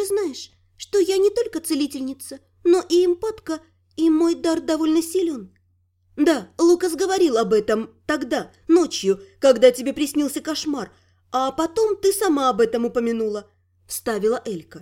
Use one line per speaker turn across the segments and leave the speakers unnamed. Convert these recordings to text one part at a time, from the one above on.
знаешь, что я не только целительница, но и эмпатка, и мой дар довольно силен».
«Да, Лукас говорил об этом тогда, ночью, когда тебе приснился кошмар, а потом ты сама об этом упомянула», – вставила Элька.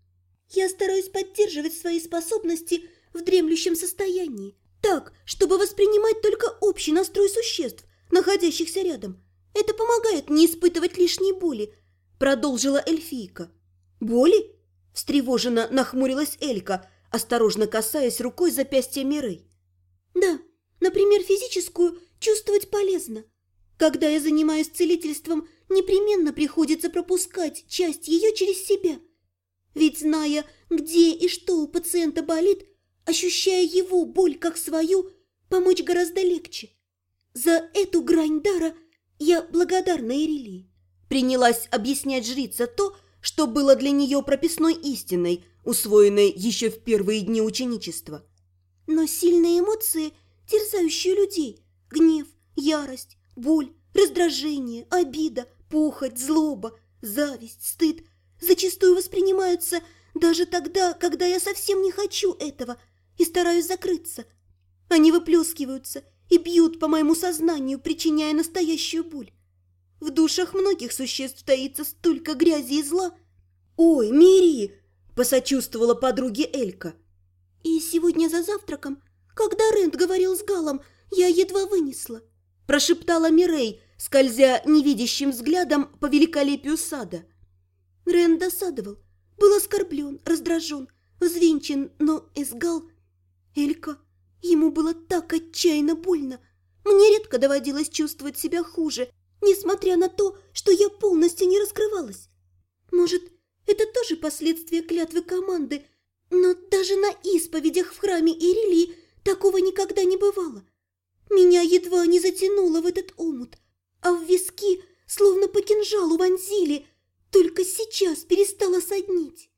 «Я стараюсь поддерживать свои способности в дремлющем состоянии, так, чтобы воспринимать только общий настрой существ, находящихся рядом. Это помогает не испытывать лишней боли», – продолжила эльфийка.
«Боли?» – встревоженно нахмурилась Элька, осторожно касаясь рукой запястья Мирей.
«Да, например, физическую чувствовать полезно. Когда я занимаюсь целительством, непременно приходится пропускать часть ее через себя. Ведь, зная, где и что у пациента болит, ощущая его боль как свою, помочь гораздо легче. За эту грань дара я благодарна Ирилии».
Принялась объяснять жрица то, что было для нее прописной истиной, усвоенной еще в первые дни ученичества.
«Но сильные эмоции, терзающие людей, гнев, ярость, боль, раздражение, обида, похоть, злоба, зависть, стыд, зачастую воспринимаются даже тогда, когда я совсем не хочу этого и стараюсь закрыться. Они выплескиваются и бьют по моему сознанию, причиняя настоящую боль. В душах многих существ таится столько грязи и зла».
«Ой, Мири!» – посочувствовала подруге Элька.
«И сегодня за завтраком, когда Рент говорил с Галом, я едва вынесла»,
– прошептала Мирей, скользя невидящим взглядом по великолепию сада.
Рент досадовал, был оскорблен, раздражен, взвинчен, но Эсгал... Элька, ему было так отчаянно больно. Мне редко доводилось чувствовать себя хуже, несмотря на то, что я полностью не раскрывалась. Может, это тоже последствия клятвы команды, но даже на исповедях в храме Ирилии такого никогда не бывало. Меня едва не затянуло в этот омут, а в виски словно по кинжалу вонзили, только сейчас перестала соднить.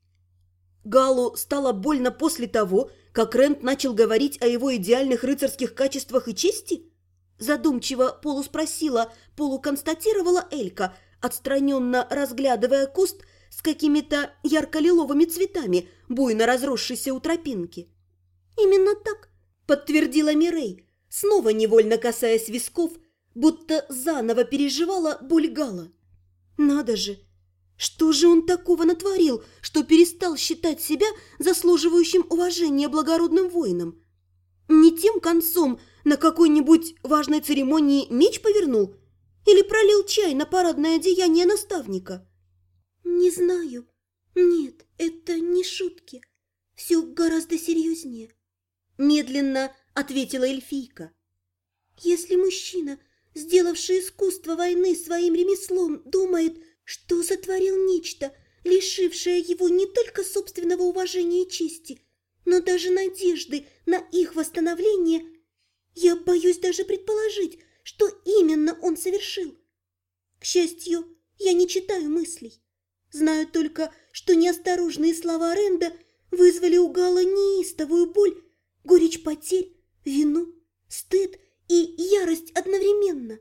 Галу стало больно после того, как Рент начал говорить о его идеальных рыцарских качествах и чести? Задумчиво полуспросила, полуконстатировала Элька, отстраненно разглядывая куст с какими-то ярко-лиловыми цветами, буйно разросшийся у тропинки.
«Именно так»,
– подтвердила Мирей, снова невольно касаясь висков, будто заново переживала боль Гала. «Надо же! Что же он такого натворил, что перестал считать себя заслуживающим уважения благородным воином? Не тем концом на какой-нибудь важной церемонии меч повернул? Или пролил чай на парадное одеяние наставника?»
«Не знаю. Нет, это не шутки. Все гораздо серьезнее», – медленно ответила эльфийка. «Если мужчина, сделавший искусство войны своим ремеслом, думает, что сотворил нечто, лишившее его не только собственного уважения и чести, но даже надежды на их восстановление, я боюсь даже предположить, что именно он совершил. К счастью, я не читаю мыслей. Знаю только, что неосторожные слова Ренда вызвали у Гала неистовую боль, горечь потерь, вину, стыд и ярость одновременно.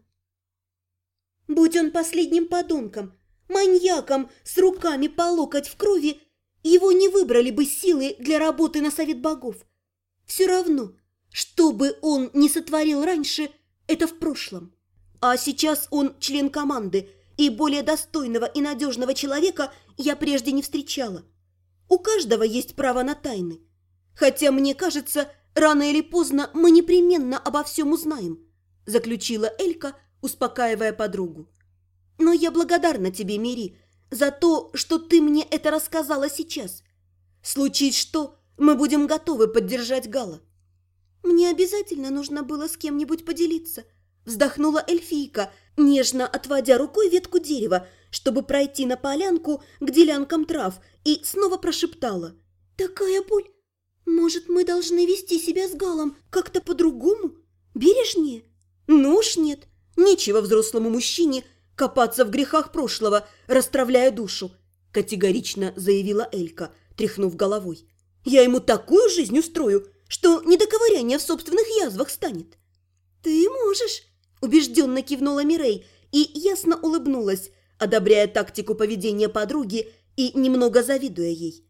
Будь он последним подонком, маньяком с руками по локоть в крови, его не выбрали бы силы для работы на совет богов. Все равно, что бы он ни сотворил раньше, это в прошлом. А сейчас он член команды, и более достойного и надежного человека я прежде не встречала. У каждого есть право на тайны. Хотя, мне кажется, рано или поздно мы непременно обо всем узнаем, заключила Элька, успокаивая подругу. Но я благодарна тебе, Мири, за то, что ты мне это рассказала сейчас. Случись что, мы будем готовы поддержать Гала. Мне обязательно нужно было с кем-нибудь поделиться, вздохнула эльфийка, нежно отводя рукой ветку дерева, чтобы пройти на полянку к делянкам трав, и снова прошептала. «Такая боль! Может, мы должны вести себя с Галом как-то по-другому? Бережнее?» «Ну уж нет, нечего взрослому мужчине копаться в грехах прошлого, расстравляя душу», категорично заявила Элька, тряхнув головой. «Я ему такую жизнь устрою, что не до ковыряния в собственных язвах станет». «Ты можешь», убежденно кивнула Мирей и ясно улыбнулась, одобряя тактику поведения подруги и немного завидуя ей.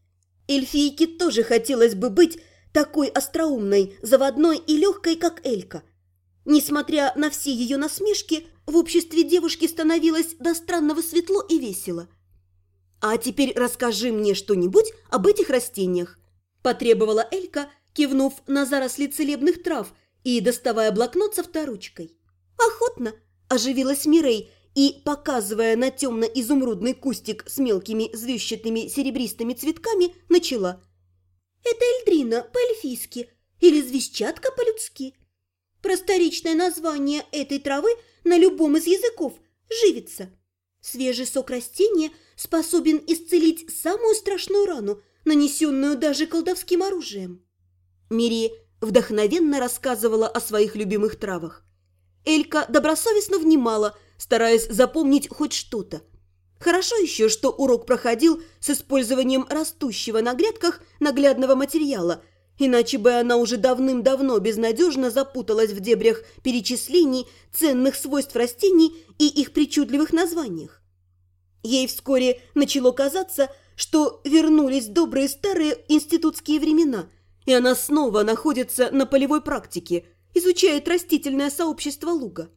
Эльфийке тоже хотелось бы быть такой остроумной, заводной и легкой, как Элька. Несмотря на все ее насмешки, в обществе девушки становилось до странного светло и весело. «А теперь расскажи мне что-нибудь об этих растениях», – потребовала Элька, кивнув на заросли целебных трав и доставая блокнот со авторучкой. «Охотно», – оживилась Мирей и, показывая на темно-изумрудный кустик с мелкими звездчатыми серебристыми цветками, начала. «Это эльдрина по-эльфийски или звездчатка по-людски. Просторечное название этой травы на любом из языков – живица. Свежий сок растения способен исцелить самую страшную рану, нанесенную даже колдовским оружием». Мири вдохновенно рассказывала о своих любимых травах. Элька добросовестно внимала, стараясь запомнить хоть что-то. Хорошо еще, что урок проходил с использованием растущего на грядках наглядного материала, иначе бы она уже давным-давно безнадежно запуталась в дебрях перечислений ценных свойств растений и их причудливых названиях. Ей вскоре начало казаться, что вернулись добрые старые институтские времена, и она снова находится на полевой практике, изучает растительное сообщество луга.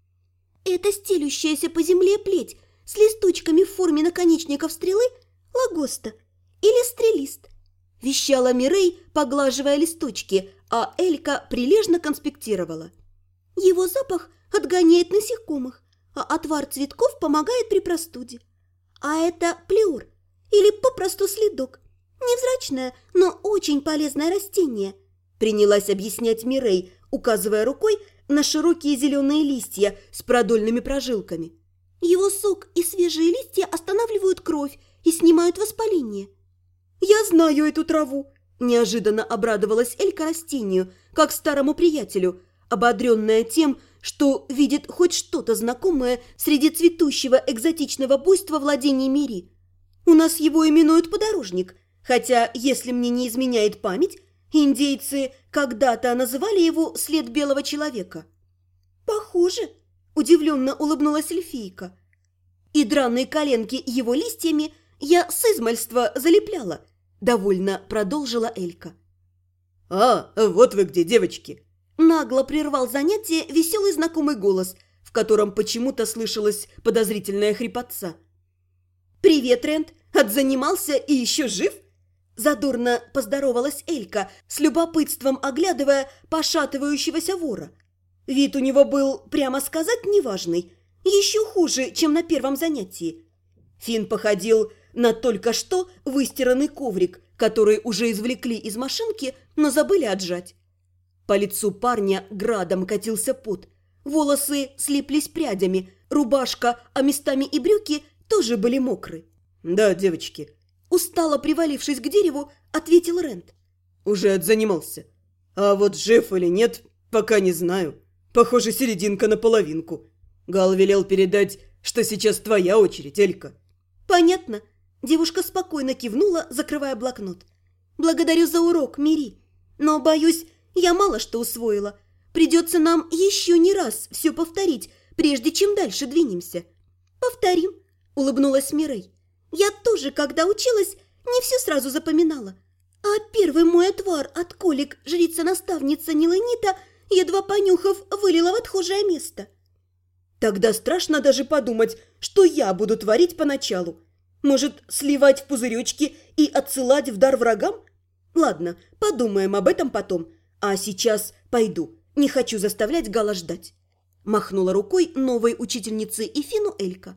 «Это стелющаяся по земле плеть с листочками в форме наконечников стрелы лагоста или стрелист», – вещала Мирей, поглаживая листочки, а Элька прилежно конспектировала. «Его запах отгоняет насекомых, а отвар цветков помогает при простуде. А это плеур или попросту следок. Невзрачное, но очень полезное растение», – принялась объяснять Мирей, указывая рукой на широкие зеленые листья с продольными прожилками. «Его сок и свежие листья останавливают кровь и снимают воспаление». «Я знаю эту траву!» – неожиданно обрадовалась Элька растению, как старому приятелю, ободренная тем, что видит хоть что-то знакомое среди цветущего экзотичного буйства владений Мири. «У нас его именуют подорожник, хотя, если мне не изменяет память, индейцы когда-то называли его след белого человека». «Похоже», – удивленно улыбнулась эльфийка. «И драные коленки его листьями я с измальства залепляла», – довольно продолжила Элька.
«А, вот вы где, девочки!»
Нагло прервал занятие веселый знакомый голос, в котором почему-то слышалась подозрительная хрипотца. «Привет, Рент! Отзанимался и еще жив?» Задорно поздоровалась Элька, с любопытством оглядывая пошатывающегося вора. Вид у него был, прямо сказать, неважный, еще хуже, чем на первом занятии. Финн походил на только что выстиранный коврик, который уже извлекли из машинки, но забыли отжать. По лицу парня градом катился пот, волосы слиплись прядями, рубашка, а местами и брюки тоже были мокры.
«Да, девочки», –
устало привалившись к дереву, ответил Рент.
«Уже отзанимался. А вот жив или нет, пока не знаю. Похоже, серединка на половинку. Гал велел передать, что сейчас твоя очередь, Элька».
«Понятно». Девушка спокойно кивнула, закрывая блокнот. «Благодарю за урок, Мири. Но, боюсь, я мало что усвоила. Придется нам еще не раз все повторить, прежде чем дальше двинемся». «Повторим», – улыбнулась Мирей. «Я тоже, когда училась, не все сразу запоминала. А первый мой отвар от колик жрица-наставница Ниленита, едва понюхав, вылила в отхожее место». «Тогда страшно даже подумать, что я буду творить поначалу. Может, сливать в пузыречки и отсылать в дар врагам? Ладно, подумаем об этом потом. А сейчас пойду, не хочу заставлять Гала ждать». Махнула рукой новой учительнице и Фину Элька.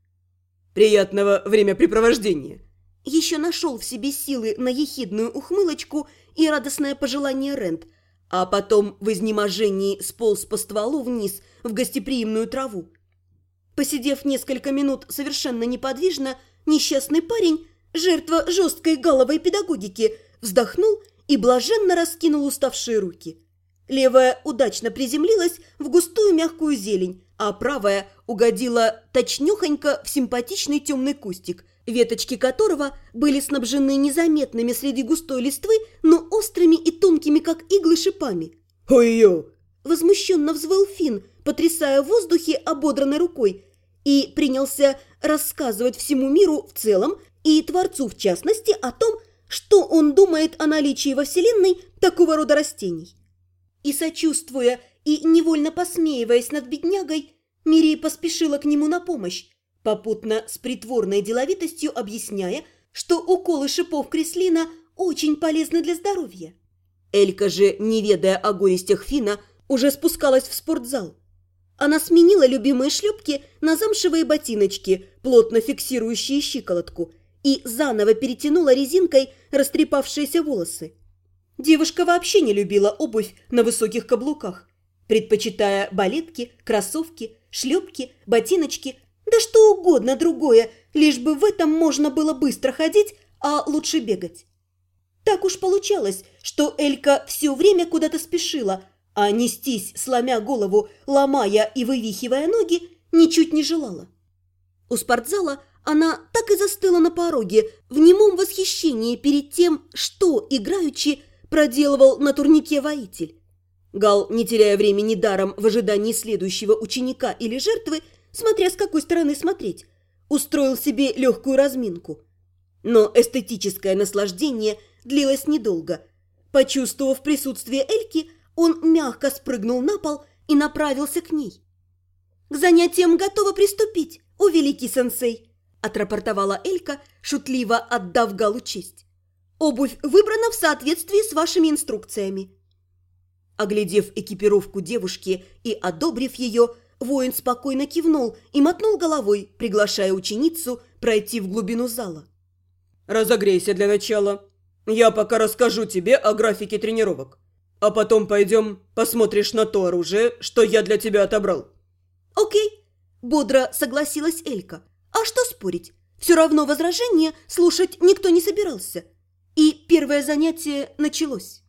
«Приятного времяпрепровождения!»
Еще нашел в себе силы на ехидную ухмылочку и радостное пожелание Рент, а потом в изнеможении сполз по стволу вниз в гостеприимную траву. Посидев несколько минут совершенно неподвижно, несчастный парень, жертва жесткой галовой педагогики, вздохнул и блаженно раскинул уставшие руки. Левая удачно приземлилась в густую мягкую зелень, а правая угодила точнёхонько в симпатичный темный кустик, веточки которого были снабжены незаметными среди густой листвы, но острыми и тонкими, как иглы, шипами.
«Ой-ё!»
– возмущенно взвыл Финн, потрясая в воздухе ободранной рукой, и принялся рассказывать всему миру в целом и Творцу в частности о том, что он думает о наличии во Вселенной такого рода растений. И, сочувствуя и невольно посмеиваясь над беднягой, Мирей поспешила к нему на помощь, попутно с притворной деловитостью объясняя, что уколы шипов креслина очень полезны для здоровья. Элька же, не ведая о горестях Фина, уже спускалась в спортзал. Она сменила любимые шлепки на замшевые ботиночки, плотно фиксирующие щиколотку, и заново перетянула резинкой растрепавшиеся волосы. Девушка вообще не любила обувь на высоких каблуках, предпочитая балетки, кроссовки, шлепки, ботиночки, да что угодно другое, лишь бы в этом можно было быстро ходить, а лучше бегать. Так уж получалось, что Элька все время куда-то спешила, а нестись, сломя голову, ломая и вывихивая ноги, ничуть не желала. У спортзала она так и застыла на пороге в немом восхищении перед тем, что играючи проделывал на турнике воитель. Гал, не теряя времени даром в ожидании следующего ученика или жертвы, смотря с какой стороны смотреть, устроил себе легкую разминку. Но эстетическое наслаждение длилось недолго. Почувствовав присутствие Эльки, он мягко спрыгнул на пол и направился к ней. «К занятиям готова приступить, о великий сенсей!» – отрапортовала Элька, шутливо отдав Галу честь. «Обувь выбрана в соответствии с вашими инструкциями». Оглядев экипировку девушки и одобрив ее, воин спокойно кивнул и мотнул головой, приглашая ученицу пройти в глубину зала.
«Разогрейся для начала. Я пока расскажу тебе о графике тренировок. А потом пойдем посмотришь на то оружие, что я для тебя отобрал».
«Окей», – бодро согласилась Элька. «А что спорить? Все равно возражения слушать никто не собирался». И первое занятие началось.